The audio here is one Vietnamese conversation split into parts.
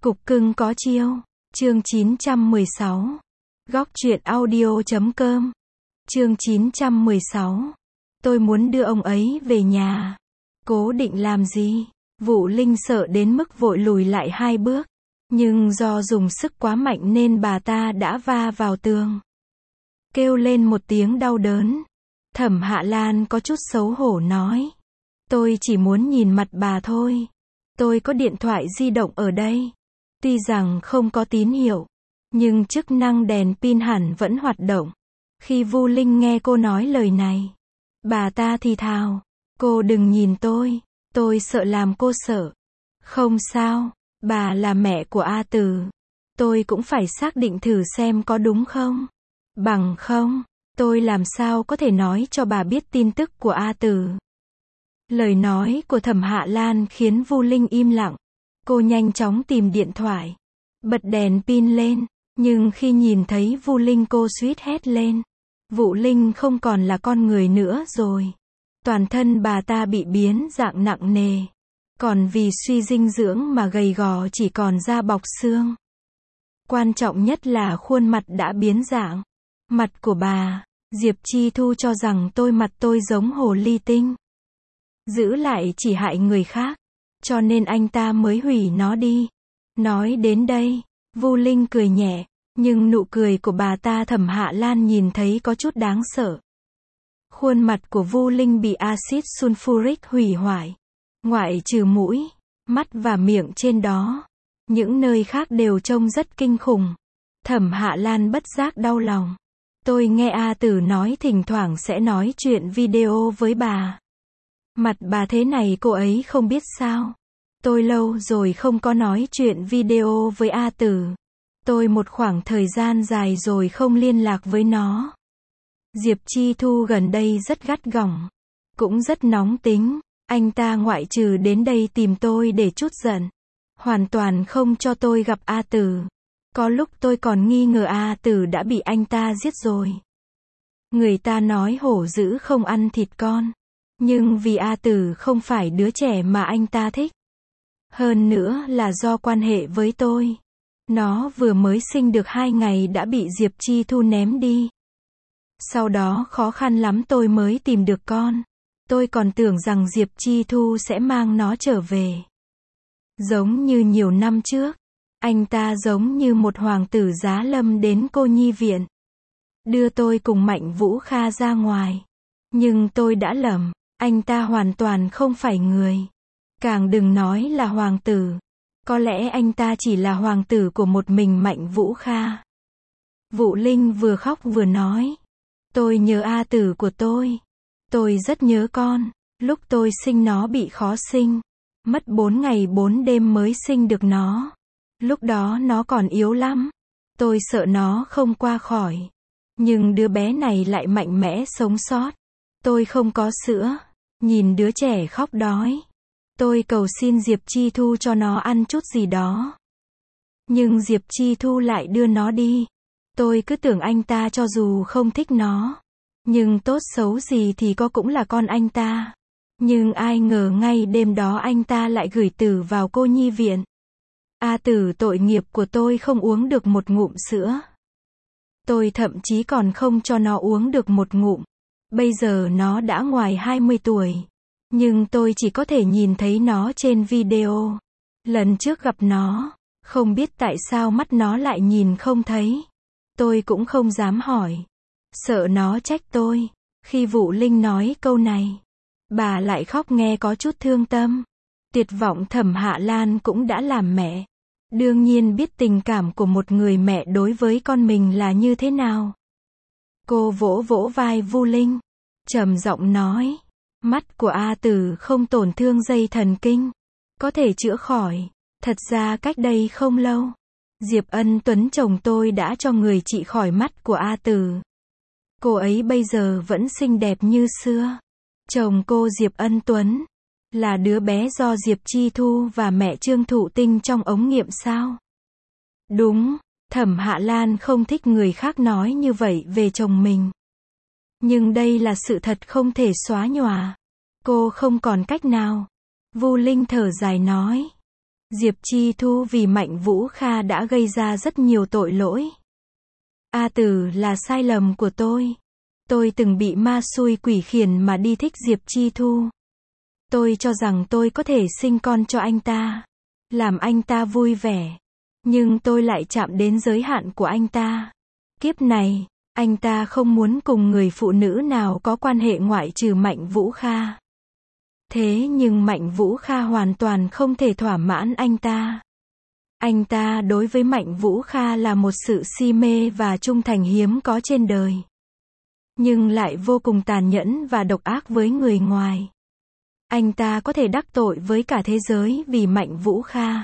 Cục cưng có chiêu. Chương 916. Góc truyện audio.com. Chương 916. Tôi muốn đưa ông ấy về nhà. Cố định làm gì? Vũ Linh sợ đến mức vội lùi lại 2 bước. Nhưng do dùng sức quá mạnh nên bà ta đã va vào tường. Kêu lên một tiếng đau đớn. Thẩm Hạ Lan có chút xấu hổ nói. Tôi chỉ muốn nhìn mặt bà thôi. Tôi có điện thoại di động ở đây. Tuy rằng không có tín hiệu, nhưng chức năng đèn pin hẳn vẫn hoạt động. Khi Vu Linh nghe cô nói lời này, bà ta thì thào. Cô đừng nhìn tôi sợ làm cô sợ. Không sao, bà là mẹ của A Từ. Tôi cũng phải xác định thử xem có đúng không. Bằng không, tôi làm sao có thể nói cho bà biết tin tức của A Từ. Lời nói của Thẩm Hạ Lan khiến Vu Linh im lặng. Cô nhanh chóng tìm điện thoại, bật đèn pin lên, nhưng khi nhìn thấy Vu Linh cô suýt hét lên. Vũ Linh không còn là con người nữa rồi. Toàn thân bà ta bị biến dạng nặng nề. Còn vì suy dinh dưỡng mà gầy gò chỉ còn da bọc xương. Quan trọng nhất là khuôn mặt đã biến dạng. Mặt của bà, Diệp Chi Thu cho rằng mặt tôi giống hồ ly tinh. Giữ lại chỉ hại người khác. Cho nên anh ta mới hủy nó đi. Nói đến đây, Vu Linh cười nhẹ, nhưng nụ cười của bà ta Thẩm Hạ Lan nhìn thấy có chút đáng sợ. Khuôn mặt của Vu Linh bị axit sulfuric hủy hoại. Ngoại trừ mũi, mắt và miệng trên đó. Những nơi khác đều trông rất kinh khủng. Thẩm Hạ Lan bất giác đau lòng. Tôi nghe A Tử nói thỉnh thoảng sẽ nói chuyện video với bà. Mặt bà thế này cô ấy không biết sao. Tôi lâu rồi không có nói chuyện video với A Tử. Tôi một khoảng thời gian dài rồi không liên lạc với nó. Diệp Chi Thu gần đây rất gắt gỏng. Cũng rất nóng tính. Anh ta ngoại trừ đến đây tìm tôi để trút giận. Hoàn toàn không cho tôi gặp A Tử. Có lúc tôi còn nghi ngờ A Tử đã bị anh ta giết rồi. Người ta nói hổ dữ không ăn thịt con. Nhưng vì A Tử không phải đứa trẻ mà anh ta thích. Hơn nữa là do quan hệ với tôi. Nó vừa mới sinh được 2 ngày đã bị Diệp Chi Thu ném đi. Sau đó khó khăn lắm tôi mới tìm được con. Tôi còn tưởng rằng Diệp Chi Thu sẽ mang nó trở về. Giống như nhiều năm trước. Anh ta giống như một hoàng tử giá lâm đến cô nhi viện. Đưa tôi cùng Mạnh Vũ Kha ra ngoài. Nhưng tôi đã lầm. Anh ta hoàn toàn không phải người. Càng đừng nói là hoàng tử. Có lẽ anh ta chỉ là hoàng tử của một mình Mạnh Vũ Kha. Vũ Linh vừa khóc vừa nói. Tôi nhớ A Tử của tôi. Tôi rất nhớ con. Lúc tôi sinh nó bị khó sinh. Mất 4 ngày 4 đêm mới sinh được nó. Lúc đó nó còn yếu lắm. Tôi sợ nó không qua khỏi. Nhưng đứa bé này lại mạnh mẽ sống sót. Tôi không có sữa. Nhìn đứa trẻ khóc đói. Tôi cầu xin Diệp Chi Thu cho nó ăn chút gì đó. Nhưng Diệp Chi Thu lại đưa nó đi. Tôi cứ tưởng anh ta cho dù không thích nó. Nhưng tốt xấu gì thì cũng là con anh ta. Nhưng ai ngờ ngay đêm đó anh ta lại gửi Tử vào cô nhi viện. A Tử tội nghiệp của tôi không uống được một ngụm sữa. Tôi thậm chí còn không cho nó uống được một ngụm. Bây giờ nó đã ngoài 20 tuổi. Nhưng tôi chỉ có thể nhìn thấy nó trên video. Lần trước gặp nó, không biết tại sao mắt nó lại nhìn không thấy. Tôi cũng không dám hỏi. Sợ nó trách tôi. Khi Vũ Linh nói câu này, bà lại khóc nghe có chút thương tâm. Tuyệt vọng Thẩm Hạ Lan cũng đã làm mẹ. Đương nhiên biết tình cảm của một người mẹ đối với con mình là như thế nào. Cô vỗ vỗ vai Vu Linh. Trầm giọng nói. Mắt của A Tử không tổn thương dây thần kinh. Có thể chữa khỏi. Thật ra cách đây không lâu. Diệp Ân Tuấn chồng tôi đã cho người trị khỏi mắt của A Tử. Cô ấy bây giờ vẫn xinh đẹp như xưa. Chồng cô Diệp Ân Tuấn. Là đứa bé do Diệp Chi Thu và mẹ Trương Thụ Tinh trong ống nghiệm sao? Đúng. Thẩm Hạ Lan không thích người khác nói như vậy về chồng mình. Nhưng đây là sự thật không thể xóa nhòa. Cô không còn cách nào. Vu Linh thở dài nói. Diệp Chi Thu vì Mạnh Vũ Kha đã gây ra rất nhiều tội lỗi. A Tử, là sai lầm của tôi. Tôi từng bị ma xui quỷ khiến mà đi thích Diệp Chi Thu. Tôi cho rằng tôi có thể sinh con cho anh ta, làm anh ta vui vẻ. Nhưng tôi lại chạm đến giới hạn của anh ta. Kiếp này, anh ta không muốn cùng người phụ nữ nào có quan hệ ngoại trừ Mạnh Vũ Kha. Thế nhưng Mạnh Vũ Kha hoàn toàn không thể thỏa mãn anh ta. Anh ta đối với Mạnh Vũ Kha là một sự si mê và trung thành hiếm có trên đời. Nhưng lại vô cùng tàn nhẫn và độc ác với người ngoài. Anh ta có thể đắc tội với cả thế giới vì Mạnh Vũ Kha.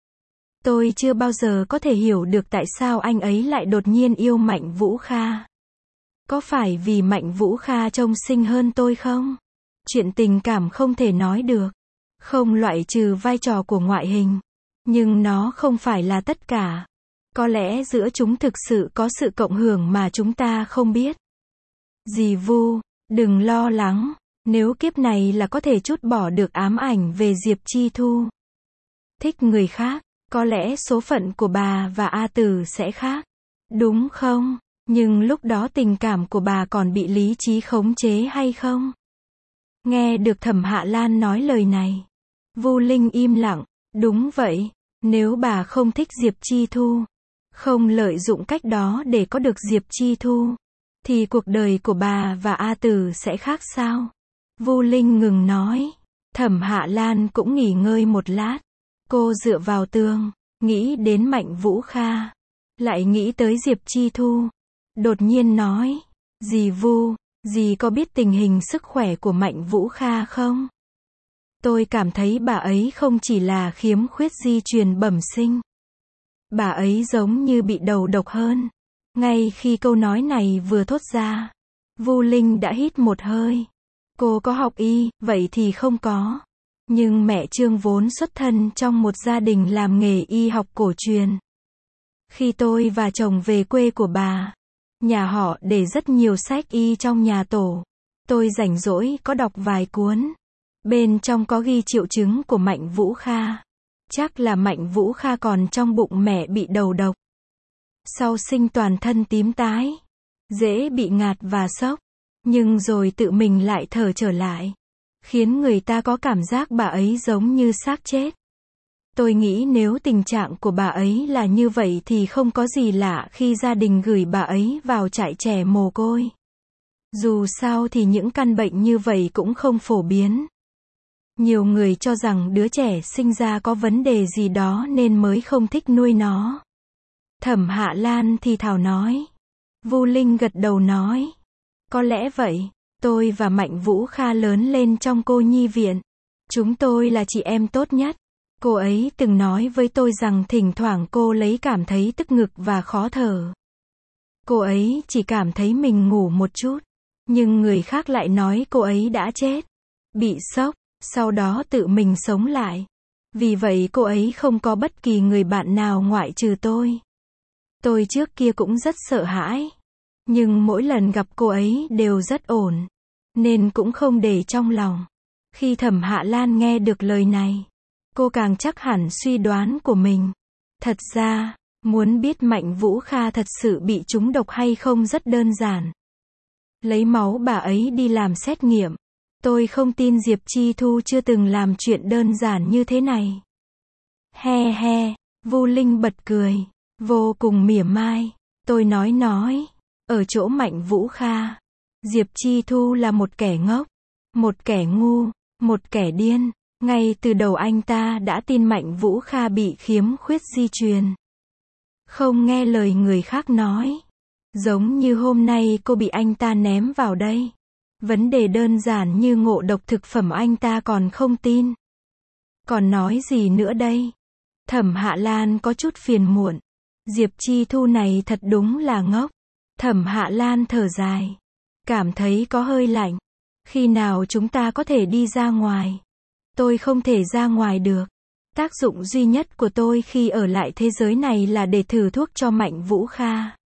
Tôi chưa bao giờ có thể hiểu được tại sao anh ấy lại đột nhiên yêu Mạnh Vũ Kha. Có phải vì Mạnh Vũ Kha trông xinh hơn tôi không? Chuyện tình cảm không thể nói được. Không loại trừ vai trò của ngoại hình. Nhưng nó không phải là tất cả. Có lẽ giữa chúng thực sự có sự cộng hưởng mà chúng ta không biết. Dì Vu, đừng lo lắng. Nếu kiếp này là có thể trút bỏ được ám ảnh về Diệp Chi Thu. Thích người khác, có lẽ số phận của bà và A Tử sẽ khác. Đúng không? Nhưng lúc đó tình cảm của bà còn bị lý trí khống chế hay không? Nghe được Thẩm Hạ Lan nói lời này, Vu Linh im lặng. Đúng vậy, nếu bà không thích Diệp Chi Thu, không lợi dụng cách đó để có được Diệp Chi Thu, thì cuộc đời của bà và A Tử sẽ khác sao? Vu Linh ngừng nói. Thẩm Hạ Lan cũng nghỉ ngơi một lát. Cô dựa vào tường, nghĩ đến Mạnh Vũ Kha, lại nghĩ tới Diệp Chi Thu. Đột nhiên nói, dì Vu, dì có biết tình hình sức khỏe của Mạnh Vũ Kha không? Tôi cảm thấy bà ấy không chỉ là khiếm khuyết di truyền bẩm sinh. Bà ấy giống như bị đầu độc hơn. Ngay khi câu nói này vừa thốt ra, Vu Linh đã hít một hơi. Cô có học y, vậy thì không có. Nhưng mẹ Trương vốn xuất thân trong một gia đình làm nghề y học cổ truyền. Khi tôi và chồng về quê của bà, nhà họ để rất nhiều sách y trong nhà tổ. Tôi rảnh rỗi có đọc vài cuốn. Bên trong có ghi triệu chứng của Mạnh Vũ Kha. Chắc là Mạnh Vũ Kha còn trong bụng mẹ bị đầu độc. Sau sinh toàn thân tím tái, dễ bị ngạt và sốc. Nhưng rồi tự mình lại thở trở lại, khiến người ta có cảm giác bà ấy giống như xác chết. Tôi nghĩ nếu tình trạng của bà ấy là như vậy thì không có gì lạ khi gia đình gửi bà ấy vào trại trẻ mồ côi. Dù sao thì những căn bệnh như vậy cũng không phổ biến. Nhiều người cho rằng đứa trẻ sinh ra có vấn đề gì đó nên mới không thích nuôi nó. Thẩm Hạ Lan thì thào nói. Vu Linh gật đầu nói. Có lẽ vậy, tôi và Mạnh Vũ Kha lớn lên trong cô nhi viện. Chúng tôi là chị em tốt nhất. Cô ấy từng nói với tôi rằng thỉnh thoảng cô lấy cảm thấy tức ngực và khó thở. Cô ấy chỉ cảm thấy mình ngủ một chút. Nhưng người khác lại nói cô ấy đã chết. Bị sốc, sau đó tự mình sống lại. Vì vậy cô ấy không có bất kỳ người bạn nào ngoại trừ tôi. Tôi trước kia cũng rất sợ hãi. Nhưng mỗi lần gặp cô ấy đều rất ổn. Nên cũng không để trong lòng. Khi Thẩm Hạ Lan nghe được lời này, cô càng chắc hẳn suy đoán của mình. Thật ra, muốn biết Mạnh Vũ Kha thật sự bị trúng độc hay không rất đơn giản. Lấy máu bà ấy đi làm xét nghiệm. Tôi không tin Diệp Chi Thu chưa từng làm chuyện đơn giản như thế này. He he, Vu Linh bật cười, vô cùng mỉa mai. Tôi nói, ở chỗ Mạnh Vũ Kha, Diệp Chi Thu là một kẻ ngốc, một kẻ ngu, một kẻ điên. Ngay từ đầu anh ta đã tin Mạnh Vũ Kha bị khiếm khuyết di truyền. Không nghe lời người khác nói. Giống như hôm nay cô bị anh ta ném vào đây. Vấn đề đơn giản như ngộ độc thực phẩm anh ta còn không tin. Còn nói gì nữa đây? Thẩm Hạ Lan có chút phiền muộn. Diệp Chi Thu này thật đúng là ngốc. Thẩm Hạ Lan thở dài. Cảm thấy có hơi lạnh. Khi nào chúng ta có thể đi ra ngoài? Tôi không thể ra ngoài được. Tác dụng duy nhất của tôi khi ở lại thế giới này là để thử thuốc cho Mạnh Vũ Kha.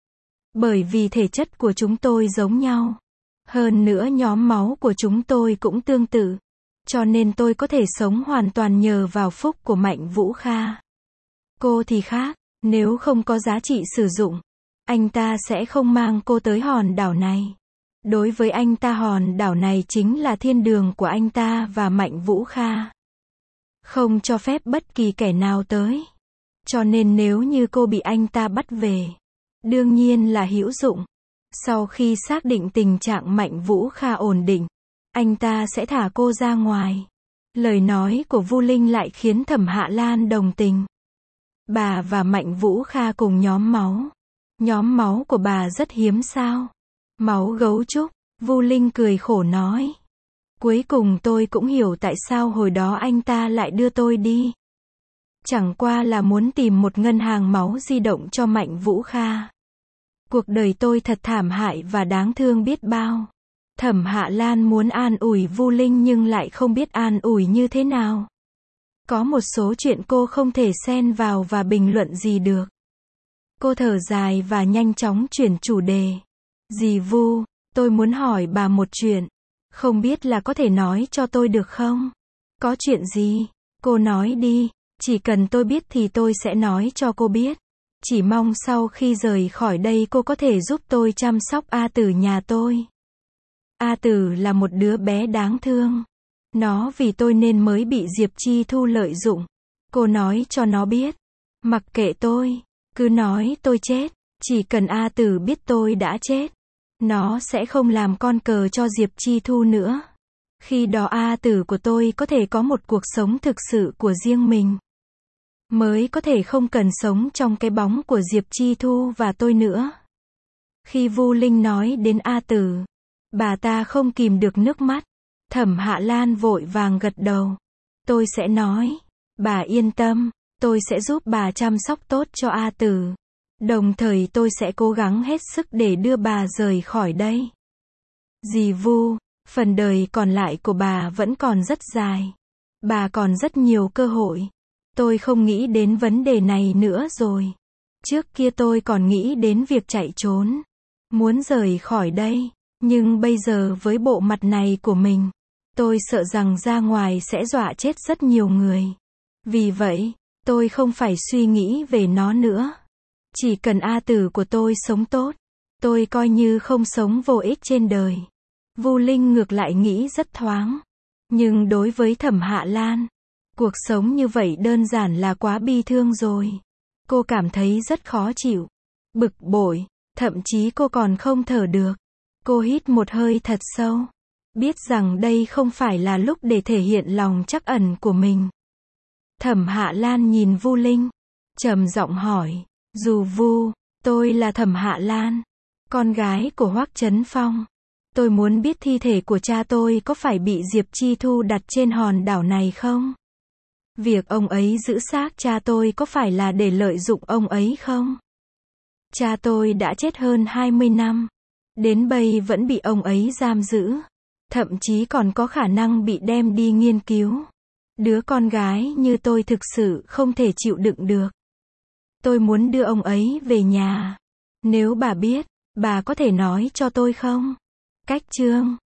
Bởi vì thể chất của chúng tôi giống nhau. Hơn nữa nhóm máu của chúng tôi cũng tương tự. Cho nên tôi có thể sống hoàn toàn nhờ vào phúc của Mạnh Vũ Kha. Cô thì khác, nếu không có giá trị sử dụng, anh ta sẽ không mang cô tới hòn đảo này. Đối với anh ta hòn đảo này chính là thiên đường của anh ta và Mạnh Vũ Kha. Không cho phép bất kỳ kẻ nào tới. Cho nên nếu như cô bị anh ta bắt về, đương nhiên là hữu dụng. Sau khi xác định tình trạng Mạnh Vũ Kha ổn định, anh ta sẽ thả cô ra ngoài. Lời nói của Vu Linh lại khiến Thẩm Hạ Lan đồng tình. Bà và Mạnh Vũ Kha cùng nhóm máu. Nhóm máu của bà rất hiếm sao? Máu gấu trúc, Vu Linh cười khổ nói. Cuối cùng tôi cũng hiểu tại sao hồi đó anh ta lại đưa tôi đi. Chẳng qua là muốn tìm một ngân hàng máu di động cho Mạnh Vũ Kha. Cuộc đời tôi thật thảm hại và đáng thương biết bao. Thẩm Hạ Lan muốn an ủi Vu Linh nhưng lại không biết an ủi như thế nào. Có một số chuyện cô không thể xen vào và bình luận gì được. Cô thở dài và nhanh chóng chuyển chủ đề. Dì Vu, tôi muốn hỏi bà một chuyện. Không biết là có thể nói cho tôi được không? Có chuyện gì? Cô nói đi. Chỉ cần tôi biết thì tôi sẽ nói cho cô biết. Chỉ mong sau khi rời khỏi đây cô có thể giúp tôi chăm sóc A Tử nhà tôi. A Tử là một đứa bé đáng thương. Nó vì tôi nên mới bị Diệp Chi Thu lợi dụng. Cô nói cho nó biết. Mặc kệ tôi. Cứ nói tôi chết. Chỉ cần A Tử biết tôi đã chết, nó sẽ không làm con cờ cho Diệp Chi Thu nữa. Khi đó A Tử của tôi có thể có một cuộc sống thực sự của riêng mình. Mới có thể không cần sống trong cái bóng của Diệp Chi Thu và tôi nữa. Khi Vu Linh nói đến A Tử, bà ta không kìm được nước mắt. Thẩm Hạ Lan vội vàng gật đầu. Tôi sẽ nói. Bà yên tâm, tôi sẽ giúp bà chăm sóc tốt cho A Tử. Đồng thời tôi sẽ cố gắng hết sức để đưa bà rời khỏi đây. Dì Vu, phần đời còn lại của bà vẫn còn rất dài. Bà còn rất nhiều cơ hội. Tôi không nghĩ đến vấn đề này nữa rồi. Trước kia tôi còn nghĩ đến việc chạy trốn. Muốn rời khỏi đây. Nhưng bây giờ với bộ mặt này của mình, tôi sợ rằng ra ngoài sẽ dọa chết rất nhiều người. Vì vậy, tôi không phải suy nghĩ về nó nữa. Chỉ cần A Tử của tôi sống tốt, tôi coi như không sống vô ích trên đời. Vu Linh ngược lại nghĩ rất thoáng. Nhưng đối với Thẩm Hạ Lan, cuộc sống như vậy đơn giản là quá bi thương rồi. Cô cảm thấy rất khó chịu, bực bội, thậm chí cô còn không thở được. Cô hít một hơi thật sâu, biết rằng đây không phải là lúc để thể hiện lòng trắc ẩn của mình. Thẩm Hạ Lan nhìn Vu Linh, trầm giọng hỏi. Dù Vu, tôi là Thẩm Hạ Lan, con gái của Hoắc Chấn Phong. Tôi muốn biết thi thể của cha tôi có phải bị Diệp Chi Thu đặt trên hòn đảo này không? Việc ông ấy giữ xác cha tôi có phải là để lợi dụng ông ấy không? Cha tôi đã chết hơn 20 năm. Đến bây vẫn bị ông ấy giam giữ. Thậm chí còn có khả năng bị đem đi nghiên cứu. Đứa con gái như tôi thực sự không thể chịu đựng được. Tôi muốn đưa ông ấy về nhà. Nếu bà biết, bà có thể nói cho tôi không? Cách chương